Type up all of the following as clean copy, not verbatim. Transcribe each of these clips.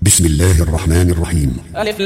بسم الله الرحمن الرحيم. ألف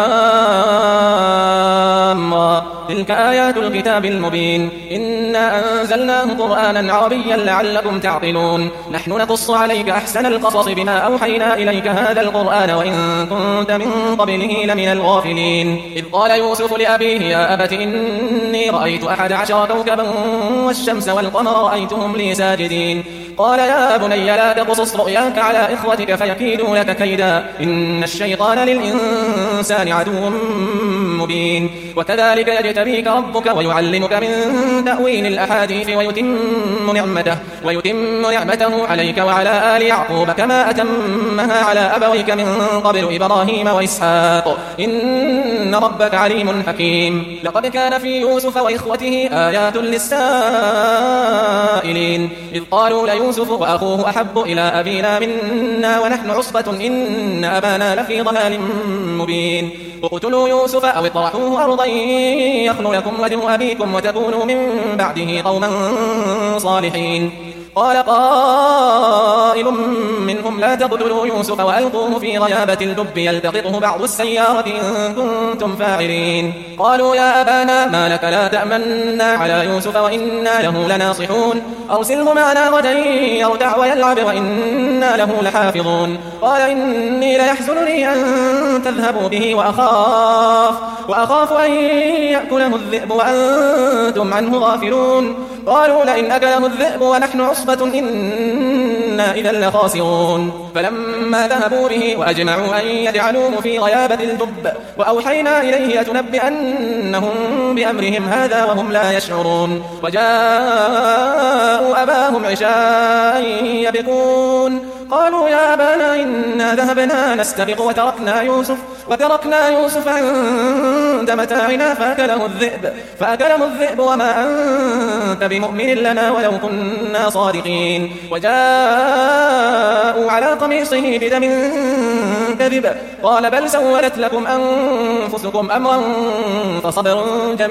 لام را. تلك آيات الكتاب المبين. إنا أنزلناه قرآنا عربيا لعلكم تعقلون. نحن نقص عليك أحسن القصص بما أوحينا إليك هذا القرآن وإن كنت من قبله لمن الغافلين. إذ قال يوسف لأبيه يا أبت إني رأيت 11 كوكبا والشمس والقمر رأيتهم لي ساجدين. قال يا بني لا تقصص رؤياك على إخوتك فيكيدوا لك كيدا إن الشيطان للإنسان عدو مبين. وكذلك يجتبيك ربك ويعلمك من تأويل الأحاديث ويتم نعمته عليك وعلى آل يعقوب كما أتمها على أبويك من قبل إبراهيم وإسحاق إن ربك عليم حكيم. لقد كان في يوسف وإخوته آيات للسائلين إذ قالوا ليوسف وأخوه أحب إلى أبينا منا ونحن عصبة إن أبانا لفي ضلال مبين. اقتلوا يوسف أو اطرحوه أرضا يخل لكم وجه أبيكم وتكونوا من بعده قوما صالحين. قال قائل منهم لا تقتلوا يوسف وألقوه في غيابة الجب يلتقطه بعض السيارة إن كنتم فاعلين. قالوا يا أبانا ما لك لا تأمنا على يوسف وإنا له لناصحون أرسله معنا غدا يرتع ويلعب وإنا له لحافظون. قال إني ليحزنني أن تذهبوا به وأخاف أن يأكله الذئب وأنتم عنه غافلون. قالوا لئن أكله الذئب ونحن عصبة إنا إذا لخاسرون. فلما ذهبوا به وأجمعوا أن يجعلوه في غيابة الجب وأوحينا إليه لتنبئنهم بأمرهم هذا وهم لا يشعرون. وجاءوا أباهم عشاء يبكون قالوا يا أبانا إنا ذهبنا نستبق وتركنا يوسف عند متاعنا فأكله الذئب وما أنت بمؤمن لنا ولو كنا صادقين. وجاءوا على قميصه بدم كذب قال بل سولت لكم أنفسكم أمرا فصبر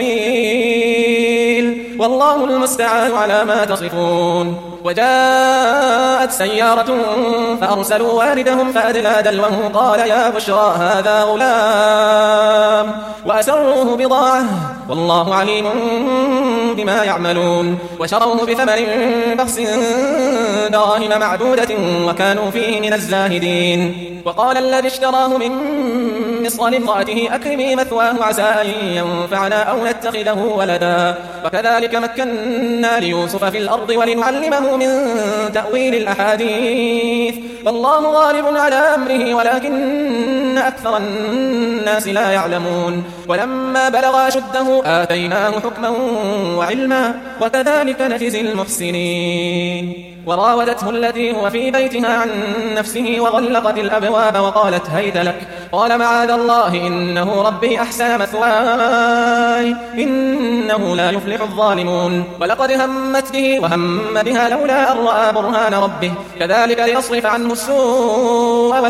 جميل والله المستعان على ما تصفون. وجاءت سيارة فأرسلوا واردهم فأدلى دلوه قال يا بشرى هذا غلام وأسروه بضاعة والله عليم بما يعملون. وشروه بثمن بخس دراهم معدودة وكانوا فيه من الزاهدين. وقال الذي اشتراه من مصر لامرأته أكرمي مثواه عسى أن ينفعنا أو نتخذه ولدا. وكذلك مكنا ليوسف في الأرض ولنعلمه من تأويل الأحاديث والله غالب على أمره ولكن أكثر الناس لا يعلمون. ولما بلغ أشده آتيناه حكما وعلما وكذلك نجزي المحسنين. وراودته التي هو في بيتها عن نفسه وغلقت الأبواب وقالت هيت لك قال معاذ الله إنه ربي أحسن مثواي إنه لا يفلح الظالمون. ولقد همت به وهم بها لولا أن رأى برهان ربه كذلك ليصرف عنه السوء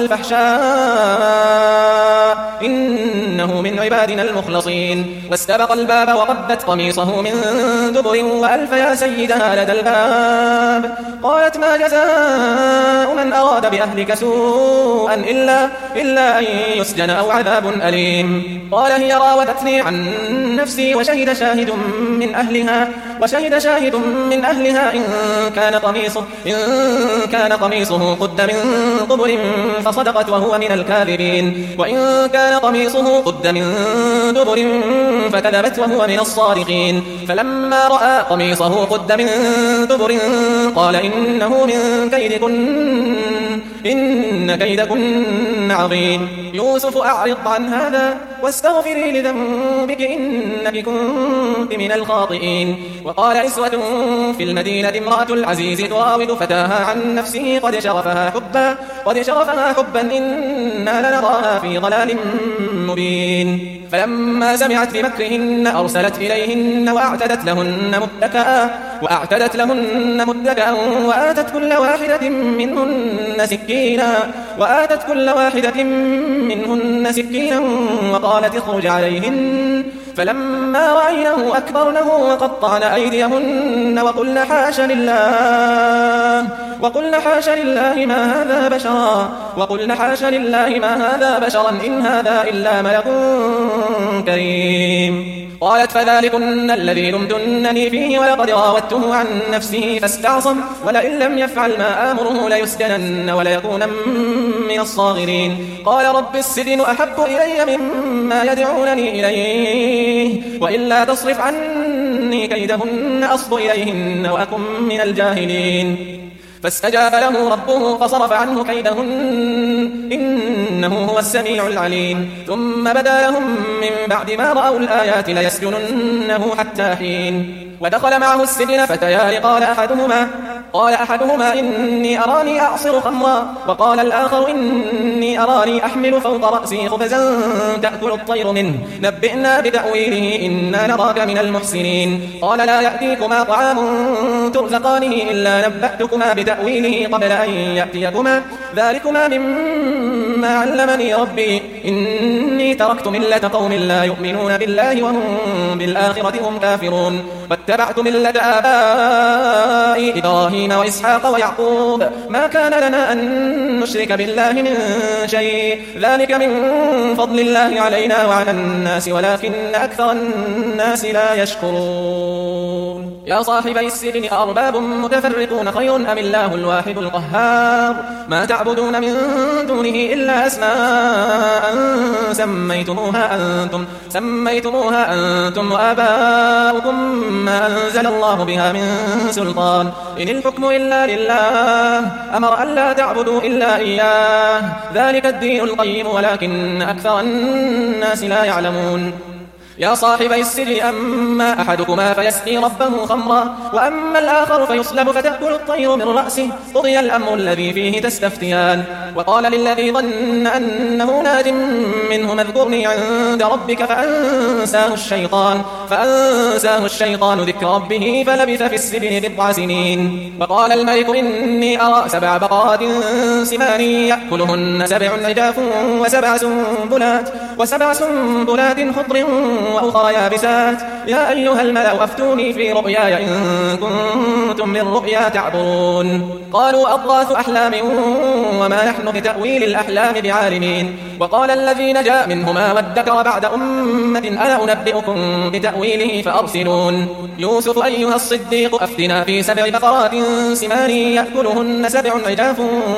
والفحشاء إنه من عبادنا المخلصين. واستبق الباب وقبت قميصه من دبر وألف يا سيدها لدى الباب قالت ما جزاء من أراد بأهلك سوءا إلا أن يسجن أو عذاب أليم. قال هي راودتني عن نفسي وشهد شاهد من أهلها إن كان قميصه قد من قبل فصدقت وهو من الكاذبين وإن كان قميصه قد من دبر فكذبت وهو من الصادقين. فلما رأى قميصه قد من دبر قال إنه من كيدكن إن كيدكن عظيم. يوسف أعرض عن هذا واستغفري لذنبك إنك كنت من الخاطئين. وقال نسوة في المدينة امرأة العزيز تراود فتاها عن نفسه قد شغفها حبا إنا لنراها في ضلال مبين. فلما سمعت بمكرهن أرسلت إليهن وأعتدت لهن متكئا وآتت كل واحدة منهن سكينا وقالت اخرج عليهن. فلما رأينه أكبرنه وقطعن أيديهن وقلن وقلنا حاش لله ما هذا بشرا إن هذا إلا ملك كريم. قالت فذلكن الذي لمتنني فيه ولقد راودته عن نفسه فاستعصم ولئن لم يفعل ما آمره ليسجنن وليكون من الصاغرين. قال رب السجن أحب إلي مما يدعونني إليه وإلا تصرف عني كيدهن أصب إليهن وأكن من الجاهلين. فاستجاب له ربه فصرف عنه كيدهن إنه هو السميع العليم. ثم بدا لهم من بعد ما رأوا الآيات ليسجننه حتى حين. ودخل معه السجن فتيان قال أحدهما إني أراني أعصر خمرا وقال الآخر إني أراني أحمل فوق رأسي خبزا تأكل الطير منه نبئنا بتأويله إنا نراك من المحسنين. قال لا يأتيكما طعام ترزقانه إلا نبأتكما بتأويله قبل أن يأتيكما ذلكما مما علمني ربي إني تركت ملة قوم لا يؤمنون بالله وهم بالآخرة هم كافرون واتبعت ملة آبائي إبراهيم وإسحاق ويعقوب ما كان لنا أن نشرك بالله من شيء ذلك من فضل الله علينا وعلى الناس ولكن أكثر الناس لا يشكرون. يا صاحبي السجن أأرباب متفرقون خير أم الله الواحد القهار ما تعبدون من دونه إلا أسماء سميتموها أنتم وآباؤكم ما أنزل الله بها من سلطان إن الحكم إلا لله أمر أن لا تعبدوا إلا إياه ذلك الدين القيم ولكن أكثر الناس لا يعلمون. يا صاحبي السجن أما أحدكما فيسقي ربه خمرا وأما الآخر فيصلب فتأكل الطير من رأسه قضي الأمر الذي فيه تستفتيان. وقال للذي ظن أنه ناج منه اذكرني عند ربك فأنساه الشيطان ذكر ربه فلبث في السجن 9 سنين. وقال الملك إني أرى 7 بقرات سمان يأكلهن 7 عجاف وسبع سنبلات خضر وأخرى يابسات يا أيها الملأ أفتوني في رؤياي إن كنتم للرؤيا تعبرون. قالوا أضغاث أحلام وما نحن بتأويل الأحلام بعالمين. وقال الذي نجا منهما وادكر بعد أمة أنا أنبئكم بتأويله فأرسلون. يوسف أيها الصديق أفتنا في 7 بقرات سمان يأكلهن 7 عجاف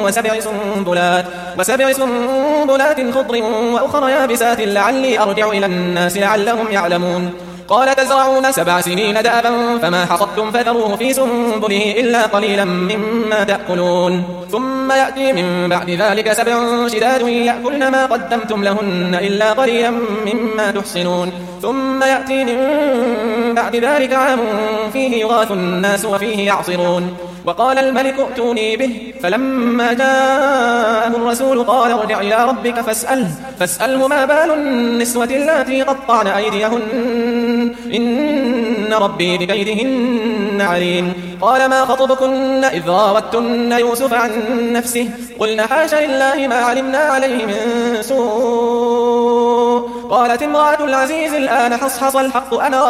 وسبع سنبلات خضر وأخرى يابسات لعلي أرجع إلى الناس لعلهم يعلمون. قال تزرعون 7 سنين دابا فما حصدتم فذروه في سنبله إلا قليلا مما تأكلون ثم يأتي من بعد ذلك 7 شداد يأكلن ما قدمتم لهن إلا قليلا مما تحصنون ثم يأتي من بعد ذلك عام فيه يغاث الناس وفيه يعصرون. وقال الملك ائتوني به فلما جاءه الرسول قال ارجع إلى ربك فاسأله ما بال النسوة اللاتي قطعن أيديهن إن ربي بكيدهن عليم. قال ما خطبكن إذ راوتن يوسف عن نفسه قلنا حاش لله ما علمنا عليه من سوء. قالت امرأة العزيز الآن حصحص الحق أنا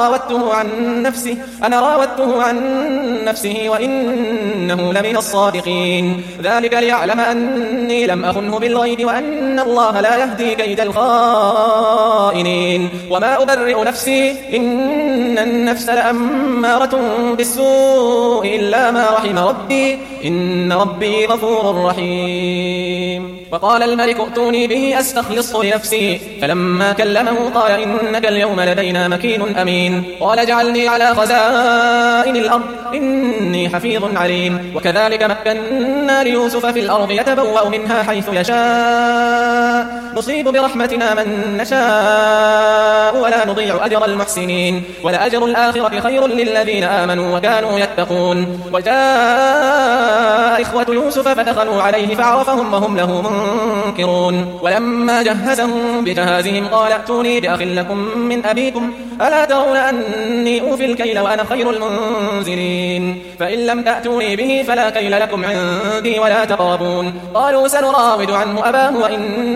راودته عن نفسه وإنه لمن الصادقين. ذلك ليعلم أني لم أخنه بالغيب وأن الله لا يهدي كيد الخائنين. وما أبرئ نفسي إن النفس لأمارة بالسوء إلا ما رحم ربي إن ربي غفور رحيم. وقال الملك ائتوني به أستخلصه لنفسي فلما كلمه قال إنك اليوم لدينا مكين أمين. قال اجعلني على خزائن الأرض إني حفيظ عليم. وكذلك مكنا ليوسف في الأرض يتبوأ منها حيث يشاء نصيب برحمتنا من نشاء ولا نضيع أجر المحسنين ولأجر الآخرة خير للذين آمنوا وكانوا يتقون. وجاء إخوة يوسف فدخلوا عليه فعرفهم وهم له منكرون. ولما جهزهم بجهازهم قال ائتوني بأخ لكم من أبيكم ألا ترون أني أوفي الكيل وأنا خير المنزلين فإن لم تأتوني به فلا كيل لكم عندي ولا تقربون. قالوا سنراود عنه أباه وإن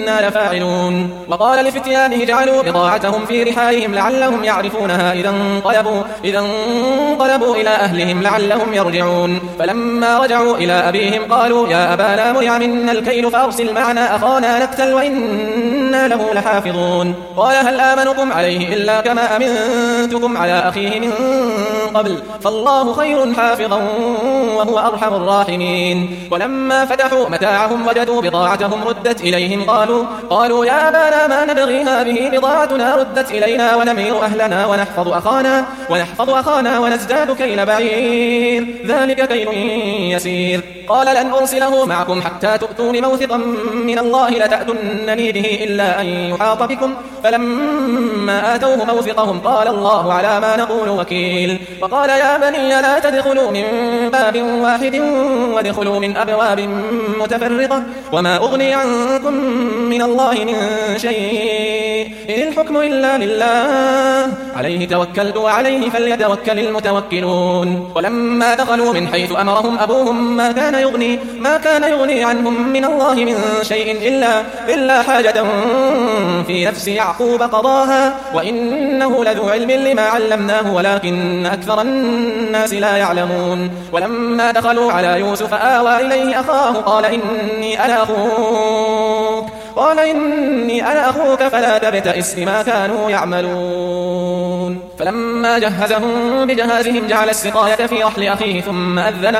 وإنا لفاعلون. وقال لفتيانه جعلوا بضاعتهم في رحالهم لعلهم يعرفونها إذا انقلبوا إلى أهلهم لعلهم يرجعون. فلما رجعوا إلى أبيهم قالوا يا أبانا منع منا الكيل فأرسل معنا أخانا نكتل وإنا له لحافظون. قال هل آمنكم عليه إلا كما أمنتكم على أخيه من قبل فالله خير حافظا وهو أرحم الراحمين. ولما فتحوا متاعهم وجدوا بضاعتهم ردت إليهم قالوا يا أبانا ما نبغي هذه بضاعتنا ردت إلينا ونمير أهلنا ونحفظ أخانا ونزداد كيل بعير ذلك كيل يسير. قال لن أرسله معكم حتى تؤتون موثقا من الله لتأتونني به إلا أن يحاط بكم. فلما آتوه موثقهم قال الله على ما نقول وكيل. وقال يا بني لا تدخلوا من باب واحد وادخلوا من أبواب متفرقة وما أغني عنكم من الله من شيء إن الحكم إلا لله عليه توكلت وعليه فليتوكل المتوكلون. ولما دخلوا من حيث أمرهم أبوهم ما كان يغني عنهم من الله من شيء إلا حاجة في نفس يعقوب قضاها وإنه لذو علم لما علمناه ولكن أكثر الناس لا يعلمون. ولما دخلوا على يوسف آوى إليه أخاه قال إني أنا أخوك فلا تبتئس بما كانوا يعملون. فلما جهزهم بجهازهم جعل السقاية في رحل أخيه ثم أذن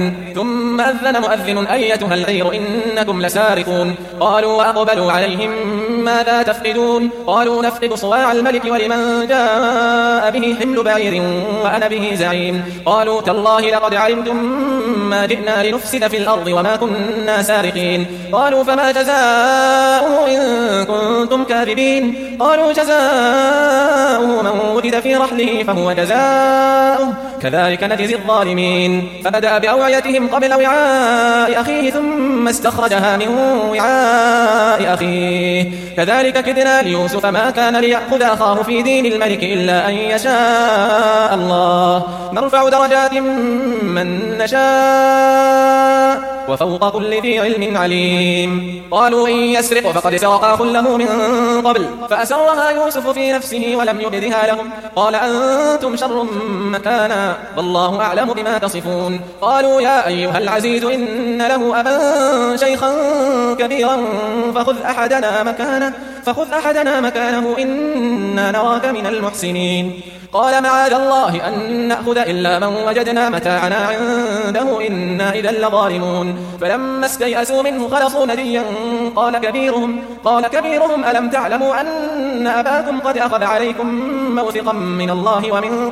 مؤذن أيتها العير إنكم لسارقون. قالوا وأقبلوا عليهم ماذا تفقدون قالوا نفقد صواع الملك ولمن جاء به حمل بعير وأنا به زعيم. قالوا تالله لقد علمتم ما جئنا لنفسد في الأرض وما كنا سارقين. قالوا فما جزاؤه إن كنتم كاذبين. قالوا جزاؤه من وجد في رحله فهو جزاؤه كذلك نجزي الظالمين. فبدأ بأوعيتهم قبل وعاء أخيه ثم استخرجها من وعاء أخيه كذلك كدنا ليوسف ما كان ليأخذ أخاه في دين الملك إلا أن يشاء الله نرفع درجات من نشاء وفوق كل ذي علم عليم. قالوا إن يسرق فقد سرق أخ له من قبل فأسرها يوسف في نفسه ولم يبدها لهم قال أنتم شر مكانا والله أعلم بما تصفون. قالوا يا أيها العزيز إن له أبا شيخا كبيرا فخذ أحدنا مكانه إنا نراك من المحسنين. قال معاذ الله أن نأخذ إلا من وجدنا متاعنا عنده إنا إذا لظالمون. فلما استيأسوا منه خلصوا نجيا قال كبيرهم ألم تعلموا أن أباكم قد أخذ عليكم موثقا من الله ومن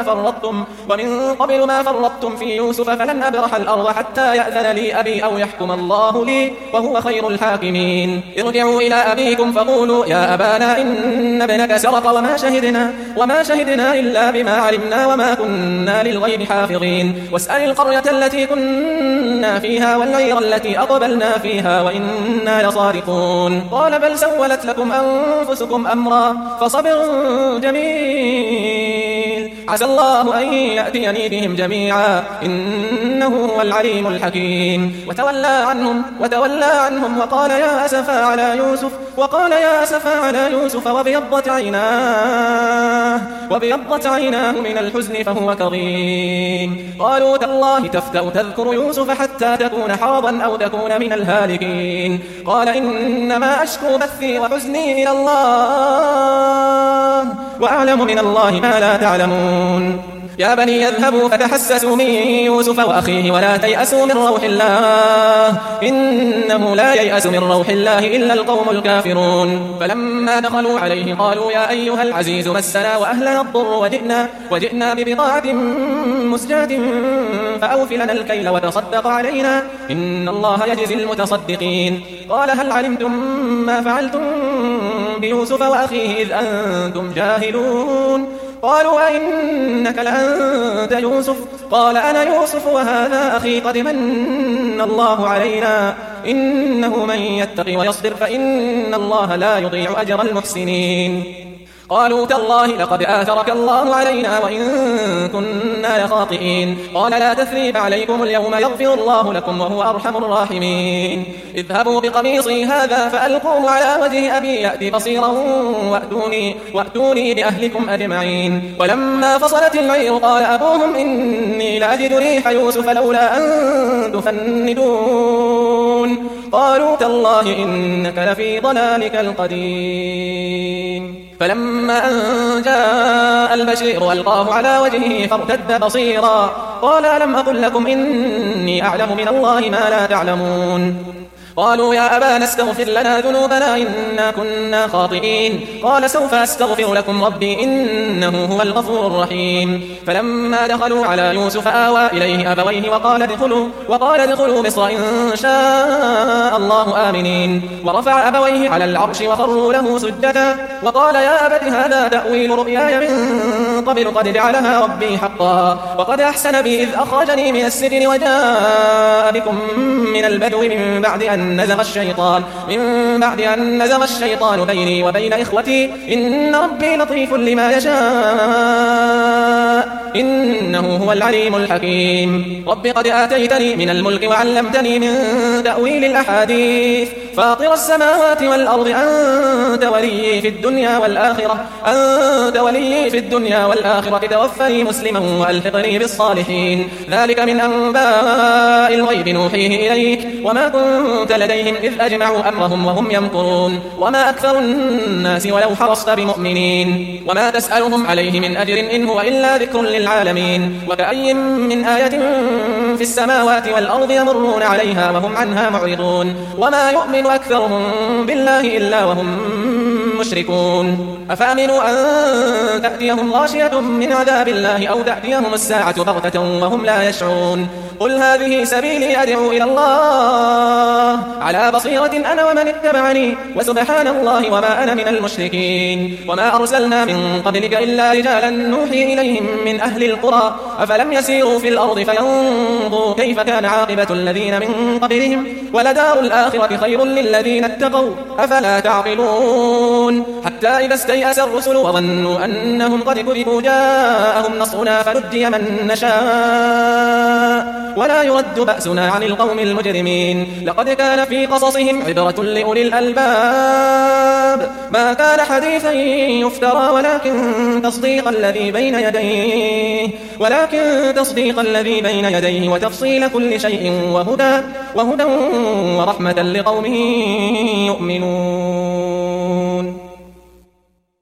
قبل ما فرطتم في يوسف فلن أبرح الأرض حتى يأذن لي أبي أو يحكم الله لي وهو خير الحاكمين. ارجعوا إلى أبيكم فقولوا يا أبانا إن ابنك سرق وما شهدنا إلا بما علمنا وما كنا للغيب حافظين. واسأل القرية التي كنا فيها والعير التي أقبلنا فيها وإنا لصادقون. قال بل سولت لكم أنفسكم أمرا فصبر جميل عسى الله أن يأتيني بهم جميعا إنه هو العليم الحكيم. وتولى عنهم وقال يا أسفا على يوسف وابيضت عيناه من الحزن فهو كظيم. قالوا تالله تفتأ تذكر يوسف حتى تكون حرضا أو تكون من الهالكين. قال إنما أشكو بثي وحزني إلى الله وأعلم من الله ما لا تعلمون. يا بني اذهبوا فتحسسوا من يوسف وأخيه ولا تيأسوا من روح الله إنه لا ييأس من روح الله إلا القوم الكافرون. فلما دخلوا عليه قالوا يا أيها العزيز مسنا وأهلنا الضر وجئنا ببضاعة مزجاة فأوف لنا الكيل وتصدق علينا إن الله يجزي المتصدقين. قال هل علمتم ما فعلتم بيوسف وأخيه إذ أنتم جاهلون. قالوا أئنك لأنت يوسف قال أنا يوسف وهذا أخي قد من الله علينا إنه من يتق ويصبر فإن الله لا يضيع أجر المحسنين. قالوا تالله لقد آثرك الله علينا وإن كنا لخاطئين قال لا تثريب عليكم اليوم يغفر الله لكم وهو أرحم الراحمين اذهبوا بقميصي هذا فألقوه على وجه أبي يأتي بصيرا وأتوني بأهلكم أجمعين ولما فصلت العير قال أبوهم إني لأجد ريح يوسف لولا أن تفندون قالوا تالله إنك لفي ضلالك القديم فلما أن جاء البشير ألقاه على وجهه فارتد بصيرا قال ألم أقل لكم إني أعلم من الله ما لا تعلمون قالوا يا أبانا استغفر لنا ذنوبنا إنا كنا خاطئين قال سوف أستغفر لكم ربي إنه هو الغفور الرحيم فلما دخلوا على يوسف آوى إليه أبويه وقال ادخلوا مصر إن شاء الله آمنين ورفع أبويه على العرش وخروا له سجدا وقال يا أبت هذا تأويل رؤياي من قبل قد جعلها ربي حقا وقد أحسن بي إذ أخرجني من السجن وجاء بكم من البدو من بعد أن نزغ الشيطان بيني وبين إخوتي إن ربي لطيف لما يشاء إنه هو العليم الحكيم رب قد آتيتني من الملك وعلمتني من تأويل الأحاديث فاطر السماوات والأرض أنت ولي في الدنيا والآخرة توفني مسلما وألحقني بالصالحين ذلك من أنباء الغيب نوحيه إليك وما كنت لديهم إذ أجمعوا أمرهم وهم يمكرون وما أكثر الناس ولو حرصت بمؤمنين وما تسألهم عليه من أجر إن هو إلا ذكر للعالمين وكأي من آية في السماوات والأرض يمرون عليها وهم عنها معرضون وما يؤمن أكثرهم بالله إلا وهم مشركون أفأمنوا أن تأتيهم غاشية من عذاب الله أو تأتيهم الساعة بغتة وهم لا يشعرون قل هذه سبيلي أدعو إلى الله على بصيرة أنا ومن اتبعني وسبحان الله وما أنا من المشركين وما أرسلنا من قبلك إلا رجالا نوحي إليهم من أهل القرى أفلم يسيروا في الأرض فينظروا كيف كان عاقبة الذين من قبلهم ولدار الآخرة خير للذين اتقوا أفلا تعقلون حتى إذا استيأس الرسل وظنوا أنهم قد كذبوا جاءهم نصرنا فنجي من نشاء ولا يرد بأسنا عن القوم المجرمين لقد كان في قصصهم عبرة لأولي الألباب ما كان حديثا يفترى ولكن تصديق الذي بين يديه وتفصيل كل شيء وهدى ورحمة لقوم يؤمنون